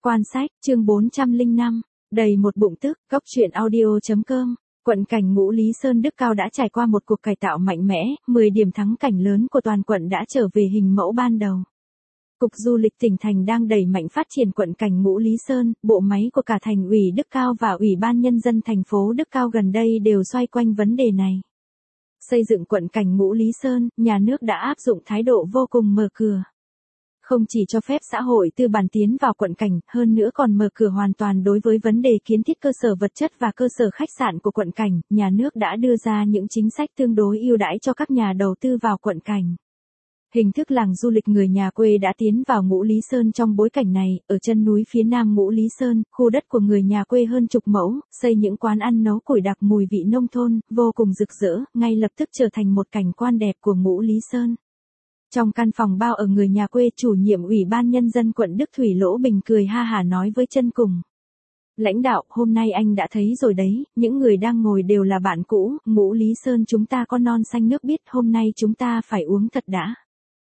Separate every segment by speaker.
Speaker 1: Quan sách, chương 405, đầy một bụng tức, góc truyện audio.com. Quận cảnh Ngũ Lý Sơn Đức Cao đã trải qua một cuộc cải tạo mạnh mẽ, 10 điểm thắng cảnh lớn của toàn quận đã trở về hình mẫu ban đầu. Cục Du lịch tỉnh thành đang đẩy mạnh phát triển quận cảnh Ngũ Lý Sơn, bộ máy của cả thành ủy Đức Cao và Ủy ban Nhân dân thành phố Đức Cao gần đây đều xoay quanh vấn đề này. Xây dựng quận cảnh Ngũ Lý Sơn, nhà nước đã áp dụng thái độ vô cùng mở cửa. Không chỉ cho phép xã hội tư bản tiến vào quận cảnh, hơn nữa còn mở cửa hoàn toàn đối với vấn đề kiến thiết cơ sở vật chất và cơ sở khách sạn của quận cảnh, nhà nước đã đưa ra những chính sách tương đối ưu đãi cho các nhà đầu tư vào quận cảnh. Hình thức làng du lịch người nhà quê đã tiến vào Ngũ Lý Sơn trong bối cảnh này, ở chân núi phía nam Ngũ Lý Sơn, khu đất của người nhà quê hơn chục mẫu, xây những quán ăn nấu củi đặc mùi vị nông thôn, vô cùng rực rỡ, ngay lập tức trở thành một cảnh quan đẹp của Ngũ Lý Sơn. Trong căn phòng bao ở người nhà quê, chủ nhiệm Ủy ban Nhân dân quận Đức Thủy Lỗ Bình cười ha hả nói với Chân Cùng. Lãnh đạo, hôm nay anh đã thấy rồi đấy, những người đang ngồi đều là bạn cũ, Ngũ Lý Sơn chúng ta có non xanh nước biếc, hôm nay chúng ta phải uống thật đã.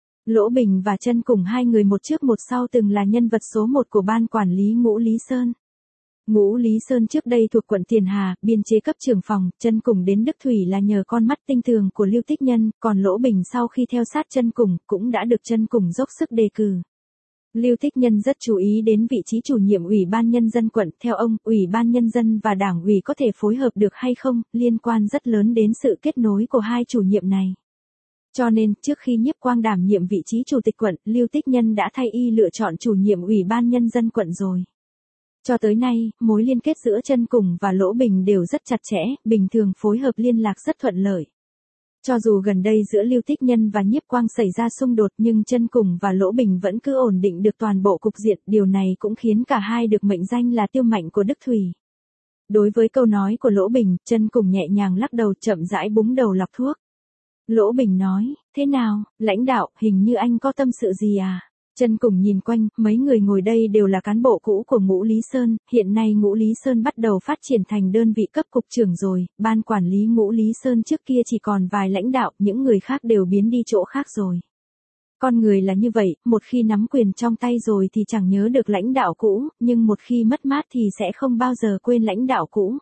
Speaker 1: Lỗ Bình và Chân Cùng hai người một trước một sau từng là nhân vật số 1 của ban quản lý Ngũ Lý Sơn. Ngũ Lý Sơn trước đây thuộc quận Tiền Hà, biên chế cấp trưởng phòng, Chân Cùng đến Đức Thủy là nhờ con mắt tinh tường của Lưu Tích Nhân, còn Lỗ Bình sau khi theo sát Chân Cùng, cũng đã được Chân Cùng dốc sức đề cử. Lưu Tích Nhân rất chú ý đến vị trí chủ nhiệm Ủy ban Nhân dân quận, theo ông, Ủy ban Nhân dân và Đảng ủy có thể phối hợp được hay không, liên quan rất lớn đến sự kết nối của hai chủ nhiệm này. Cho nên, trước khi Nhiếp Quang đảm nhiệm vị trí chủ tịch quận, Lưu Tích Nhân đã thay y lựa chọn chủ nhiệm Ủy ban Nhân dân quận rồi. Cho tới nay, mối liên kết giữa Chân Cùng và Lỗ Bình đều rất chặt chẽ, bình thường phối hợp liên lạc rất thuận lợi. Cho dù gần đây giữa Lưu Tích Nhân và Nhiếp Quang xảy ra xung đột nhưng Chân Cùng và Lỗ Bình vẫn cứ ổn định được toàn bộ cục diện, điều này cũng khiến cả hai được mệnh danh là tiêu mạnh của Đức Thủy. Đối với câu nói của Lỗ Bình, Chân Cùng nhẹ nhàng lắc đầu chậm rãi búng đầu lọc thuốc. Lỗ Bình nói, thế nào, lãnh đạo, hình như anh có tâm sự gì à? Chân Cùng nhìn quanh, mấy người ngồi đây đều là cán bộ cũ của Ngũ Lý Sơn, hiện nay Ngũ Lý Sơn bắt đầu phát triển thành đơn vị cấp cục trưởng rồi, ban quản lý Ngũ Lý Sơn trước kia chỉ còn vài lãnh đạo, những người khác đều biến đi chỗ khác rồi. Con người là như vậy, một khi nắm quyền trong tay rồi thì chẳng nhớ được lãnh đạo cũ, nhưng một khi mất mát thì sẽ không bao giờ quên lãnh đạo cũ.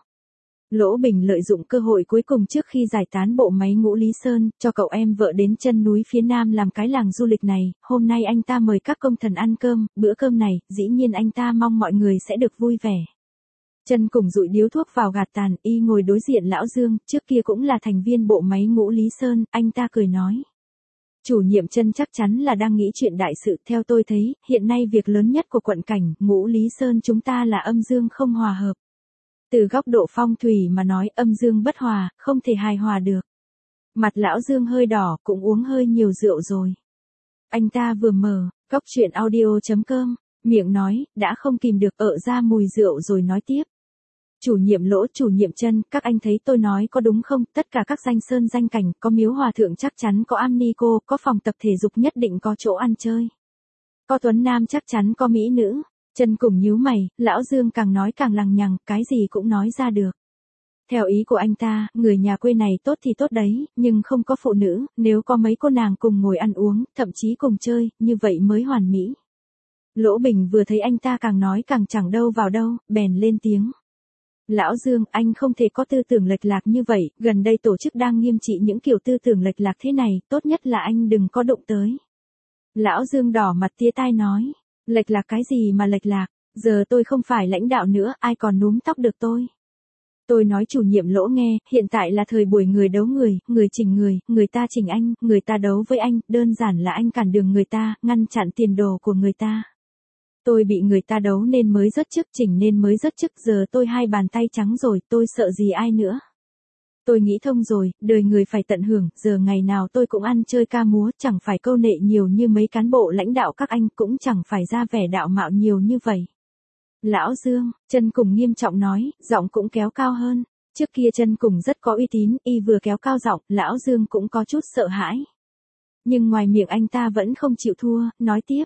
Speaker 1: Lỗ Bình lợi dụng cơ hội cuối cùng trước khi giải tán bộ máy Ngũ Lý Sơn, cho cậu em vợ đến chân núi phía nam làm cái làng du lịch này, hôm nay anh ta mời các công thần ăn cơm, bữa cơm này, dĩ nhiên anh ta mong mọi người sẽ được vui vẻ. Chân Cùng dụi điếu thuốc vào gạt tàn, y ngồi đối diện Lão Dương, trước kia cũng là thành viên bộ máy Ngũ Lý Sơn, anh ta cười nói. Chủ nhiệm Chân chắc chắn là đang nghĩ chuyện đại sự, theo tôi thấy, hiện nay việc lớn nhất của quận cảnh, Ngũ Lý Sơn chúng ta là âm dương không hòa hợp. Từ góc độ phong thủy mà nói âm dương bất hòa, không thể hài hòa được. Mặt Lão Dương hơi đỏ, cũng uống hơi nhiều rượu rồi. Anh ta vừa mở, góc truyện audio.com, miệng nói, đã không kìm được ra mùi rượu rồi nói tiếp. Chủ nhiệm Lỗ, chủ nhiệm Chân, các anh thấy tôi nói có đúng không, tất cả các danh sơn danh cảnh, có miếu hòa thượng chắc chắn có am ni cô, có phòng tập thể dục nhất định có chỗ ăn chơi. Có tuấn nam chắc chắn có mỹ nữ. Chân Cùng nhíu mày, Lão Dương càng nói càng lằng nhằng, cái gì cũng nói ra được. Theo ý của anh ta, người nhà quê này tốt thì tốt đấy, nhưng không có phụ nữ, nếu có mấy cô nàng cùng ngồi ăn uống, thậm chí cùng chơi, như vậy mới hoàn mỹ. Lỗ Bình vừa thấy anh ta càng nói càng chẳng đâu vào đâu, bèn lên tiếng. Lão Dương, anh không thể có tư tưởng lệch lạc như vậy, gần đây tổ chức đang nghiêm trị những kiểu tư tưởng lệch lạc thế này, tốt nhất là anh đừng có đụng tới. Lão Dương đỏ mặt tía tai nói. Lệch lạc cái gì mà lệch lạc, giờ tôi không phải lãnh đạo nữa, ai còn núm tóc được tôi. Tôi nói chủ nhiệm Lỗ nghe, hiện tại là thời buổi người đấu người chỉnh người ta chỉnh anh, người ta đấu với anh, đơn giản là anh cản đường người ta, ngăn chặn tiền đồ của người ta. Tôi bị người ta đấu nên mới rớt chức, chỉnh nên mới rớt chức, giờ tôi hai bàn tay trắng rồi, tôi sợ gì ai nữa. Tôi nghĩ thông rồi, đời người phải tận hưởng, giờ ngày nào tôi cũng ăn chơi ca múa, chẳng phải câu nệ nhiều như mấy cán bộ lãnh đạo các anh, cũng chẳng phải ra vẻ đạo mạo nhiều như vậy. Lão Dương, Chân Cùng nghiêm trọng nói, giọng cũng kéo cao hơn. Trước kia Chân Cùng rất có uy tín, y vừa kéo cao giọng, Lão Dương cũng có chút sợ hãi. Nhưng ngoài miệng anh ta vẫn không chịu thua, nói tiếp.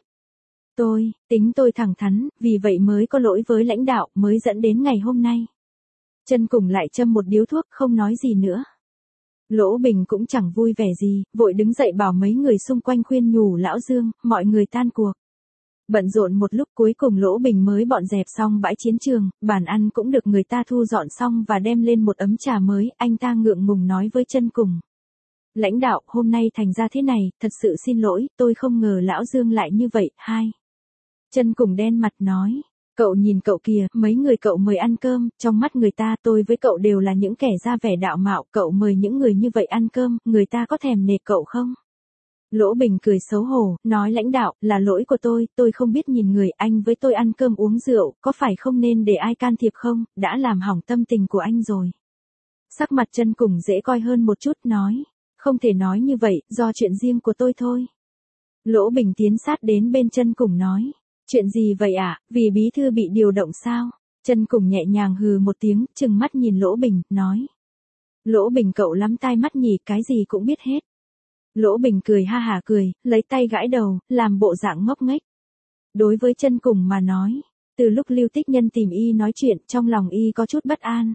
Speaker 1: Tính tôi thẳng thắn, vì vậy mới có lỗi với lãnh đạo, mới dẫn đến ngày hôm nay. Chân Cùng lại châm một điếu thuốc, không nói gì nữa. Lỗ Bình cũng chẳng vui vẻ gì, vội đứng dậy bảo mấy người xung quanh khuyên nhủ Lão Dương, mọi người tan cuộc. Bận rộn một lúc cuối cùng Lỗ Bình mới dọn dẹp xong bãi chiến trường, bàn ăn cũng được người ta thu dọn xong và đem lên một ấm trà mới, anh ta ngượng ngùng nói với Chân Cùng. Lãnh đạo, hôm nay thành ra thế này, thật sự xin lỗi, tôi không ngờ lão Dương lại như vậy, hai. Chân Cùng đen mặt nói, cậu nhìn cậu kìa, mấy người cậu mời ăn cơm, trong mắt người ta tôi với cậu đều là những kẻ ra vẻ đạo mạo, cậu mời những người như vậy ăn cơm, người ta có thèm nể cậu không? Lỗ Bình cười xấu hổ, nói lãnh đạo, là lỗi của tôi không biết nhìn người, anh với tôi ăn cơm uống rượu, có phải không nên để ai can thiệp không, đã làm hỏng tâm tình của anh rồi. Sắc mặt Chân Cùng dễ coi hơn một chút, nói, không thể nói như vậy, do chuyện riêng của tôi thôi. Lỗ Bình tiến sát đến bên Chân Cùng nói, chuyện gì vậy ạ, vì bí thư bị điều động sao? Chân Cùng nhẹ nhàng hừ một tiếng, trừng mắt nhìn Lỗ Bình, nói. Lỗ Bình cậu lắm tai mắt nhỉ, cái gì cũng biết hết. Lỗ Bình cười ha hả cười, lấy tay gãi đầu, làm bộ dạng ngốc nghếch. Đối với Chân Cùng mà nói, từ lúc Lưu Tích Nhân tìm y nói chuyện, trong lòng y có chút bất an.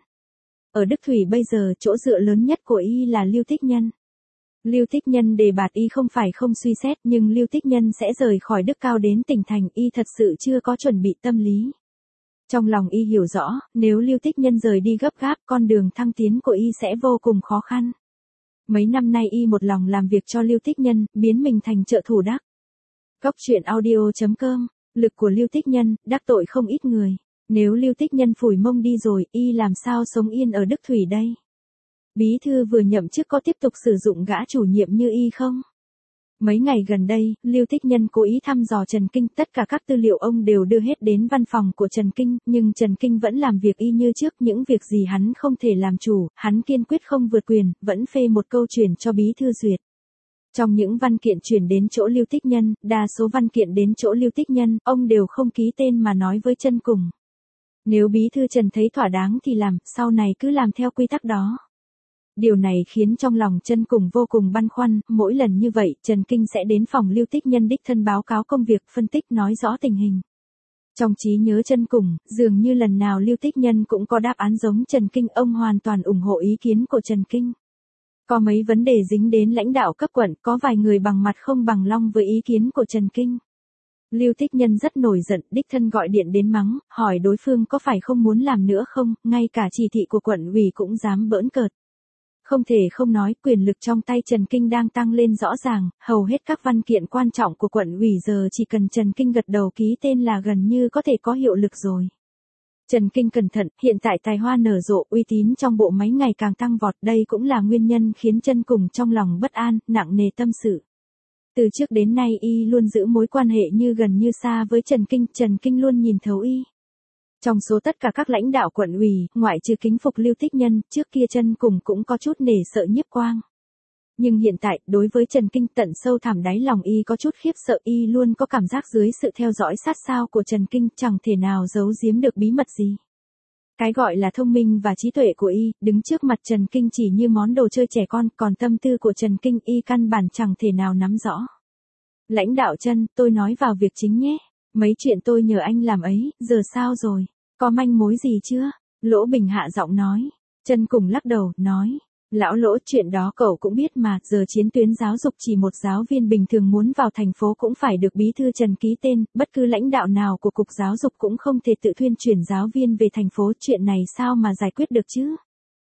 Speaker 1: Ở Đức Thủy bây giờ chỗ dựa lớn nhất của y là Lưu Tích Nhân. Lưu Tích Nhân đề bạt y không phải không suy xét, nhưng Lưu Tích Nhân sẽ rời khỏi Đức Cao đến tỉnh thành, y thật sự chưa có chuẩn bị tâm lý. Trong lòng y hiểu rõ, nếu Lưu Tích Nhân rời đi gấp gáp, con đường thăng tiến của y sẽ vô cùng khó khăn. Mấy năm nay y một lòng làm việc cho Lưu Tích Nhân, biến mình thành trợ thủ đắc. Góc truyện audio.com, lực của Lưu Tích Nhân, đắc tội không ít người. Nếu Lưu Tích Nhân phủi mông đi rồi, y làm sao sống yên ở Đức Thủy đây? Bí thư vừa nhậm chức có tiếp tục sử dụng gã chủ nhiệm như y không? Mấy ngày gần đây, Lưu Tích Nhân cố ý thăm dò Trần Kinh, tất cả các tư liệu ông đều đưa hết đến văn phòng của Trần Kinh, nhưng Trần Kinh vẫn làm việc y như trước, những việc gì hắn không thể làm chủ, hắn kiên quyết không vượt quyền, vẫn phê một câu chuyển cho bí thư duyệt. Trong những văn kiện chuyển đến chỗ Lưu Tích Nhân, đa số văn kiện đến chỗ Lưu Tích Nhân, ông đều không ký tên mà nói với Chân Cùng. Nếu bí thư Trần thấy thỏa đáng thì làm, sau này cứ làm theo quy tắc đó. Điều này khiến trong lòng Chân Cùng vô cùng băn khoăn, mỗi lần như vậy, Trần Kinh sẽ đến phòng Lưu Tích Nhân đích thân báo cáo công việc, phân tích nói rõ tình hình. Trong trí nhớ Chân Cùng, dường như lần nào Lưu Tích Nhân cũng có đáp án giống Trần Kinh, ông hoàn toàn ủng hộ ý kiến của Trần Kinh. Có mấy vấn đề dính đến lãnh đạo cấp quận, có vài người bằng mặt không bằng long với ý kiến của Trần Kinh. Lưu Tích Nhân rất nổi giận, đích thân gọi điện đến mắng, hỏi đối phương có phải không muốn làm nữa không, ngay cả chỉ thị của quận ủy cũng dám bỡn cợt. Không thể không nói, quyền lực trong tay Trần Kinh đang tăng lên rõ ràng, hầu hết các văn kiện quan trọng của quận ủy giờ chỉ cần Trần Kinh gật đầu ký tên là gần như có thể có hiệu lực rồi. Trần Kinh cẩn thận, hiện tại tài hoa nở rộ, uy tín trong bộ máy ngày càng tăng vọt, đây cũng là nguyên nhân khiến Chân Cùng trong lòng bất an, nặng nề tâm sự. Từ trước đến nay y luôn giữ mối quan hệ như gần như xa với Trần Kinh luôn nhìn thấu y. Trong số tất cả các lãnh đạo quận ủy, ngoại trừ kính phục Lưu Tích Nhân, trước kia Chân Cùng cũng có chút nể sợ Nhiếp Quang. Nhưng hiện tại, đối với Trần Kinh tận sâu thẳm đáy lòng y có chút khiếp sợ, y luôn có cảm giác dưới sự theo dõi sát sao của Trần Kinh chẳng thể nào giấu giếm được bí mật gì. Cái gọi là thông minh và trí tuệ của y, đứng trước mặt Trần Kinh chỉ như món đồ chơi trẻ con, còn tâm tư của Trần Kinh y căn bản chẳng thể nào nắm rõ. Lãnh đạo Chân, tôi nói vào việc chính nhé. Mấy chuyện tôi nhờ anh làm ấy, giờ sao rồi? Có manh mối gì chưa? Lỗ Bình hạ giọng nói. Chân Cùng lắc đầu, nói. Lão Lỗ, chuyện đó cậu cũng biết mà, giờ chiến tuyến giáo dục chỉ một giáo viên bình thường muốn vào thành phố cũng phải được bí thư Trần ký tên, bất cứ lãnh đạo nào của cục giáo dục cũng không thể tự thuyên chuyển giáo viên về thành phố, chuyện này sao mà giải quyết được chứ?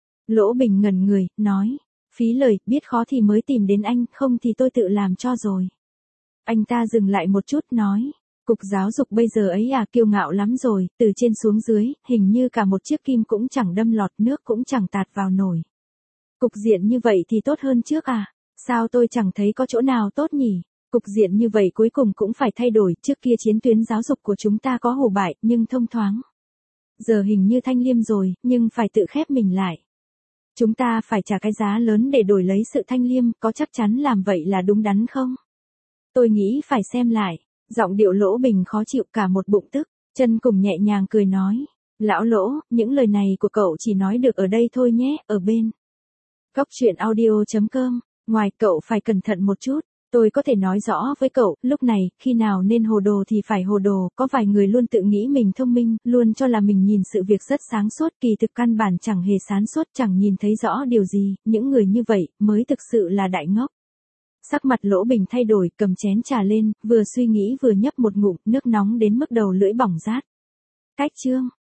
Speaker 1: Lỗ Bình ngẩn người, nói. Phí lời, biết khó thì mới tìm đến anh, không thì tôi tự làm cho rồi. Anh ta dừng lại một chút, nói. Cục giáo dục bây giờ ấy à, kiêu ngạo lắm rồi, từ trên xuống dưới, hình như cả một chiếc kim cũng chẳng đâm lọt, nước cũng chẳng tạt vào nổi. Cục diện như vậy thì tốt hơn trước à? Sao tôi chẳng thấy có chỗ nào tốt nhỉ? Cục diện như vậy cuối cùng cũng phải thay đổi, trước kia chiến tuyến giáo dục của chúng ta có hủ bại, nhưng thông thoáng. Giờ hình như thanh liêm rồi, nhưng phải tự khép mình lại. Chúng ta phải trả cái giá lớn để đổi lấy sự thanh liêm, có chắc chắn làm vậy là đúng đắn không? Tôi nghĩ phải xem lại. Giọng điệu Lỗ Bình khó chịu cả một bụng tức, Chân Cùng nhẹ nhàng cười nói. Lão Lỗ, những lời này của cậu chỉ nói được ở đây thôi nhé, ở bên. Góc truyện audio.com, ngoài cậu phải cẩn thận một chút, tôi có thể nói rõ với cậu, lúc này, khi nào nên hồ đồ thì phải hồ đồ, có vài người luôn tự nghĩ mình thông minh, luôn cho là mình nhìn sự việc rất sáng suốt, kỳ thực căn bản chẳng hề sáng suốt, chẳng nhìn thấy rõ điều gì, những người như vậy, mới thực sự là đại ngốc. Sắc mặt Lỗ Bình thay đổi, cầm chén trà lên, vừa suy nghĩ vừa nhấp một ngụm, nước nóng đến mức đầu lưỡi bỏng rát. Cách chương.